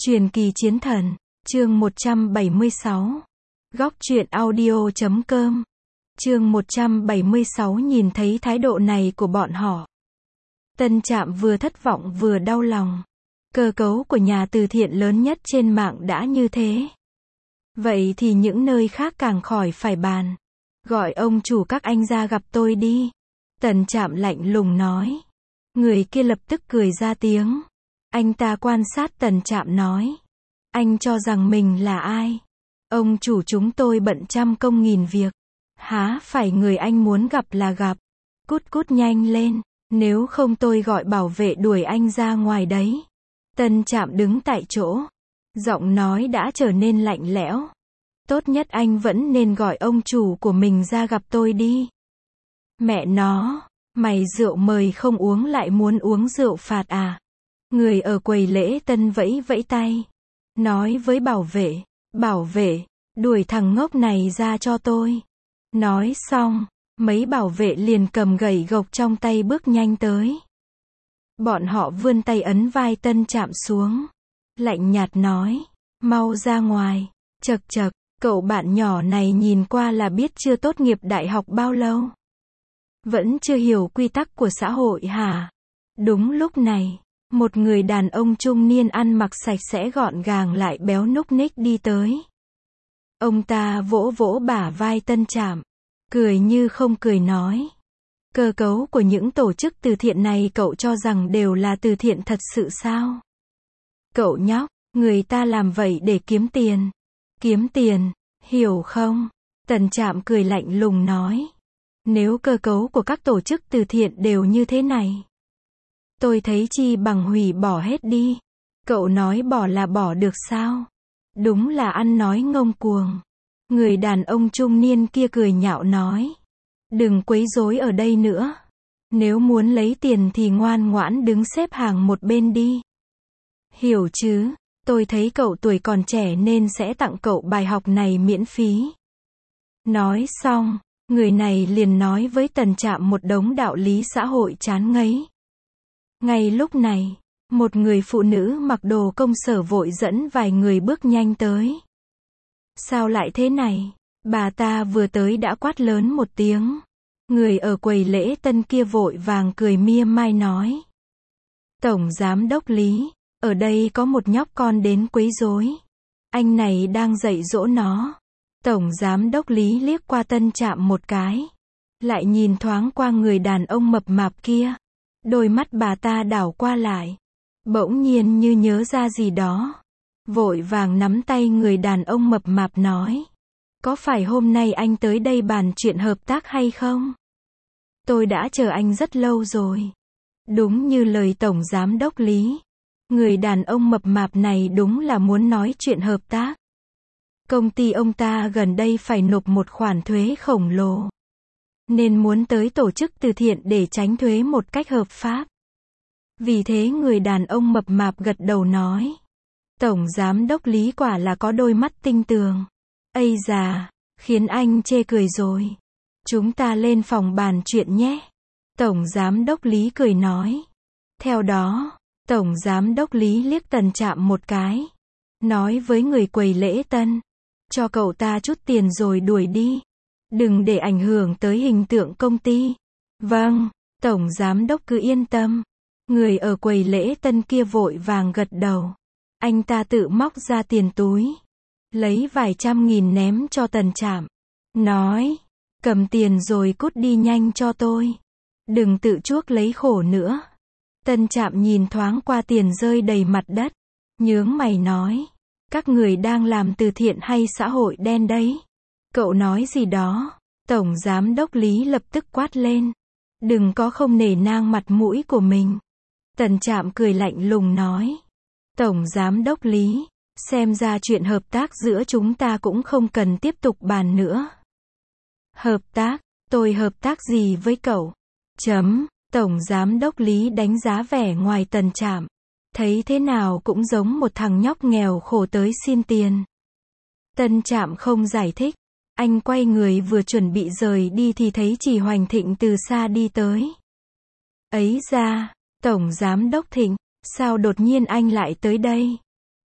Truyền kỳ chiến thần, chương 176. Góc truyện audio.com. Chương 176. Nhìn thấy thái độ này của bọn họ, Tân Trạm vừa thất vọng vừa đau lòng. Cơ cấu của nhà từ thiện lớn nhất trên mạng đã như thế, vậy thì những nơi khác càng khỏi phải bàn. Gọi ông chủ các anh ra gặp tôi đi. Tân Trạm lạnh lùng nói. Người kia lập tức cười ra tiếng. Anh ta quan sát Tân Trạm nói. Anh cho rằng mình là ai? Ông chủ chúng tôi bận trăm công nghìn việc. Há phải người anh muốn gặp là gặp. Cút cút nhanh lên, nếu không tôi gọi bảo vệ đuổi anh ra ngoài đấy. Tân Trạm đứng tại chỗ, giọng nói đã trở nên lạnh lẽo. Tốt nhất anh vẫn nên gọi ông chủ của mình ra gặp tôi đi. Mẹ nó, mày rượu mời không uống lại muốn uống rượu phạt à? Người ở quầy lễ tân vẫy vẫy tay, nói với bảo vệ, đuổi thằng ngốc này ra cho tôi. Nói xong, mấy bảo vệ liền cầm gậy gộc trong tay bước nhanh tới. Bọn họ vươn tay ấn vai Tân Trạm xuống, lạnh nhạt nói, mau ra ngoài. Chậc chậc, cậu bạn nhỏ này nhìn qua là biết chưa tốt nghiệp đại học bao lâu. Vẫn chưa hiểu quy tắc của xã hội hả? Đúng lúc này, một người đàn ông trung niên ăn mặc sạch sẽ gọn gàng lại béo núc ních đi tới. Ông ta vỗ vỗ bả vai Tân Trạm, cười như không cười nói. Cơ cấu của những tổ chức từ thiện này cậu cho rằng đều là từ thiện thật sự sao? Cậu nhóc, người ta làm vậy để kiếm tiền. Kiếm tiền, hiểu không? Tân Trạm cười lạnh lùng nói. Nếu cơ cấu của các tổ chức từ thiện đều như thế này, tôi thấy chi bằng hủy bỏ hết đi. Cậu nói bỏ là bỏ được sao? Đúng là ăn nói ngông cuồng. Người đàn ông trung niên kia cười nhạo nói. Đừng quấy rối ở đây nữa. Nếu muốn lấy tiền thì ngoan ngoãn đứng xếp hàng một bên đi. Hiểu chứ, tôi thấy cậu tuổi còn trẻ nên sẽ tặng cậu bài học này miễn phí. Nói xong, người này liền nói với Tân Trạm một đống đạo lý xã hội chán ngấy. Ngay lúc này, một người phụ nữ mặc đồ công sở vội dẫn vài người bước nhanh tới. Sao lại thế này? Bà ta vừa tới đã quát lớn một tiếng. Người ở quầy lễ tân kia vội vàng cười mia mai nói. Tổng giám đốc Lý, ở đây có một nhóc con đến quấy rối. Anh này đang dạy dỗ nó. Tổng giám đốc Lý liếc qua Tân Trạm một cái, lại nhìn thoáng qua người đàn ông mập mạp kia. Đôi mắt bà ta đảo qua lại, bỗng nhiên như nhớ ra gì đó, vội vàng nắm tay người đàn ông mập mạp nói. Có phải hôm nay anh tới đây bàn chuyện hợp tác hay không? Tôi đã chờ anh rất lâu rồi. Đúng như lời Tổng Giám đốc Lý, người đàn ông mập mạp này đúng là muốn nói chuyện hợp tác. Công ty ông ta gần đây phải nộp một khoản thuế khổng lồ, nên muốn tới tổ chức từ thiện để tránh thuế một cách hợp pháp. Vì thế người đàn ông mập mạp gật đầu nói. Tổng Giám đốc Lý quả là có đôi mắt tinh tường. Ây già, khiến anh chê cười rồi. Chúng ta lên phòng bàn chuyện nhé. Tổng Giám đốc Lý cười nói. Theo đó, Tổng Giám đốc Lý liếc Tân Trạm một cái, nói với người quầy lễ tân. Cho cậu ta chút tiền rồi đuổi đi. Đừng để ảnh hưởng tới hình tượng công ty. Vâng, Tổng Giám đốc cứ yên tâm. Người ở quầy lễ tân kia vội vàng gật đầu. Anh ta tự móc ra tiền túi, lấy vài trăm nghìn ném cho Tân Trạm. Nói, cầm tiền rồi cút đi nhanh cho tôi. Đừng tự chuốc lấy khổ nữa. Tân Trạm nhìn thoáng qua tiền rơi đầy mặt đất, nhướng mày nói. Các người đang làm từ thiện hay xã hội đen đấy? Cậu nói gì đó? Tổng Giám đốc Lý lập tức quát lên. Đừng có không nể nang mặt mũi của mình. Tân Trạm cười lạnh lùng nói. Tổng Giám đốc Lý, xem ra chuyện hợp tác giữa chúng ta cũng không cần tiếp tục bàn nữa. Hợp tác? Tôi hợp tác gì với cậu? Tổng Giám đốc Lý đánh giá vẻ ngoài Tân Trạm. Thấy thế nào cũng giống một thằng nhóc nghèo khổ tới xin tiền. Tân Trạm không giải thích. Anh quay người vừa chuẩn bị rời đi thì thấy Trì Hoành Thịnh từ xa đi tới. Ấy ra, Tổng Giám đốc Thịnh, sao đột nhiên anh lại tới đây?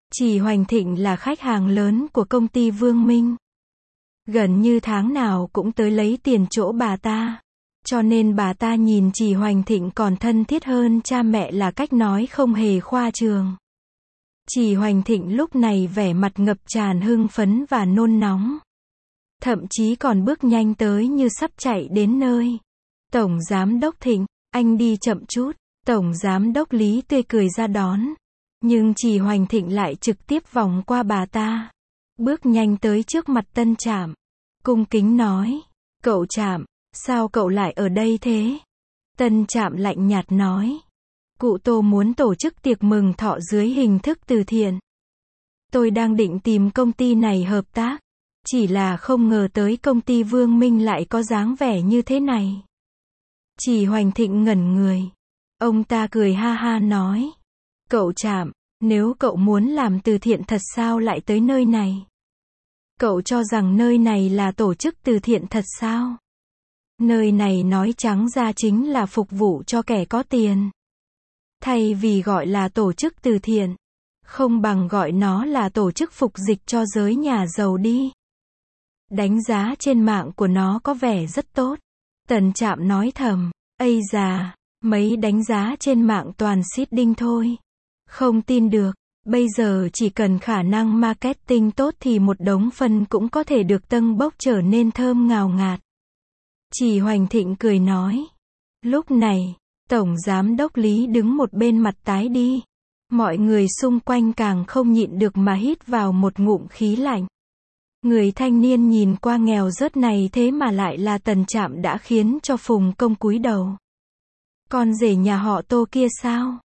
Trì Hoành Thịnh là khách hàng lớn của công ty Vương Minh. Gần như tháng nào cũng tới lấy tiền chỗ bà ta. Cho nên bà ta nhìn Trì Hoành Thịnh còn thân thiết hơn cha mẹ là cách nói không hề khoa trương. Trì Hoành Thịnh lúc này vẻ mặt ngập tràn hưng phấn và nôn nóng. Thậm chí còn bước nhanh tới như sắp chạy đến nơi. Tổng Giám đốc Thịnh, anh đi chậm chút. Tổng Giám đốc Lý tươi cười ra đón. Nhưng Trì Hoành Thịnh lại trực tiếp vòng qua bà ta. Bước nhanh tới trước mặt Tân Trạm. Cung kính nói. Cậu Trạm, sao cậu lại ở đây thế? Tân Trạm lạnh nhạt nói. Cụ Tô muốn tổ chức tiệc mừng thọ dưới hình thức từ thiện. Tôi đang định tìm công ty này hợp tác. Chỉ là không ngờ tới công ty Vương Minh lại có dáng vẻ như thế này. Trì Hoành Thịnh ngẩn người. Ông ta cười ha ha nói. Cậu Trạm, nếu cậu muốn làm từ thiện thật sao lại tới nơi này? Cậu cho rằng nơi này là tổ chức từ thiện thật sao? Nơi này nói trắng ra chính là phục vụ cho kẻ có tiền. Thay vì gọi là tổ chức từ thiện, không bằng gọi nó là tổ chức phục dịch cho giới nhà giàu đi. Đánh giá trên mạng của nó có vẻ rất tốt. Tần Trạm nói thầm. Ây già, mấy đánh giá trên mạng toàn seeding thôi. Không tin được. Bây giờ chỉ cần khả năng marketing tốt thì một đống phân cũng có thể được tâng bốc trở nên thơm ngào ngạt. Trì Hoành Thịnh cười nói. Lúc này, Tổng Giám đốc Lý đứng một bên mặt tái đi. Mọi người xung quanh càng không nhịn được mà hít vào một ngụm khí lạnh. Người thanh niên nhìn qua nghèo rớt này thế mà lại là Tần Trạm đã khiến cho Phùng Công cúi đầu. Con rể nhà họ Tô kia sao?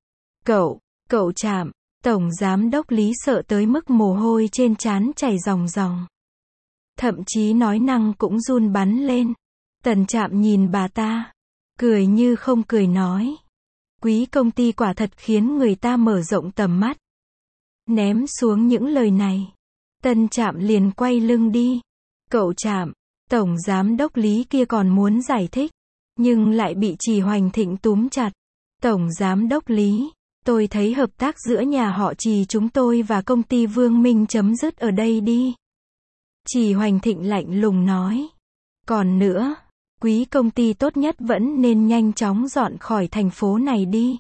Cậu Trạm. Tổng Giám đốc Lý sợ tới mức mồ hôi trên trán chảy ròng ròng. Thậm chí nói năng cũng run bắn lên. Tần Trạm nhìn bà ta. Cười như không cười nói. Quý công ty quả thật khiến người ta mở rộng tầm mắt. Ném xuống những lời này. Tân Trạm liền quay lưng đi. Cậu Trạm. Tổng Giám đốc Lý kia còn muốn giải thích. Nhưng lại bị Trì Hoành Thịnh túm chặt. Tổng Giám đốc Lý. Tôi thấy hợp tác giữa nhà họ Trì chúng tôi và công ty Vương Minh chấm dứt ở đây đi. Trì Hoành Thịnh lạnh lùng nói. Còn nữa, quý công ty tốt nhất vẫn nên nhanh chóng dọn khỏi thành phố này đi.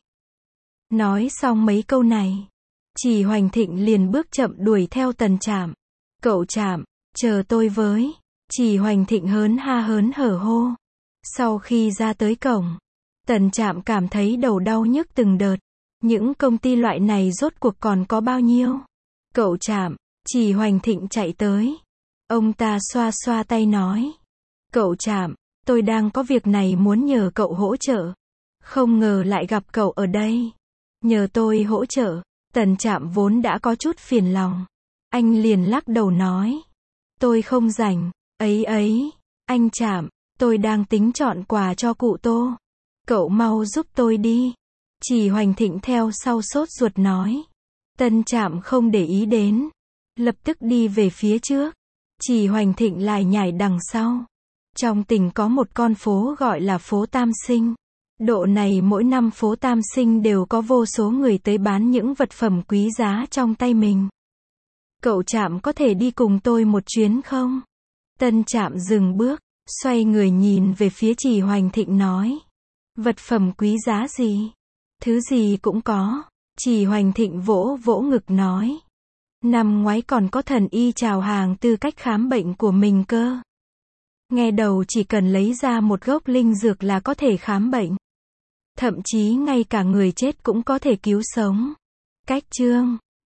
Nói xong mấy câu này, Trì Hoành Thịnh liền bước chậm đuổi theo Tần Trạm. Cậu Trạm, chờ tôi với. Trì Hoành Thịnh hớn hở hô. Sau khi ra tới cổng, Tần Trạm cảm thấy đầu đau nhức từng đợt. Những công ty loại này rốt cuộc còn có bao nhiêu? Cậu Trạm, Trì Hoành Thịnh chạy tới. Ông ta xoa xoa tay nói. Cậu Trạm, tôi đang có việc này muốn nhờ cậu hỗ trợ. Không ngờ lại gặp cậu ở đây. Nhờ tôi hỗ trợ. Tần Trạm vốn đã có chút phiền lòng. Anh liền lắc đầu nói. Tôi không rảnh. Ấy, anh Trạm, tôi đang tính chọn quà cho cụ Tô. Cậu mau giúp tôi đi. Trì Hoành Thịnh theo sau sốt ruột nói. Tân Trạm không để ý đến. Lập tức đi về phía trước. Trì Hoành Thịnh lại nhảy đằng sau. Trong tỉnh có một con phố gọi là phố Tam Sinh. Độ này mỗi năm phố Tam Sinh đều có vô số người tới bán những vật phẩm quý giá trong tay mình. Cậu Trạm có thể đi cùng tôi một chuyến không? Tân Trạm dừng bước, xoay người nhìn về phía Trì Hoành Thịnh nói. Vật phẩm quý giá gì? Thứ gì cũng có. Trì Hoành Thịnh vỗ vỗ ngực nói. Năm ngoái còn có thần y chào hàng tư cách khám bệnh của mình cơ. Nghe đầu chỉ cần lấy ra một gốc linh dược là có thể khám bệnh. Thậm chí ngay cả người chết cũng có thể cứu sống. Cách chương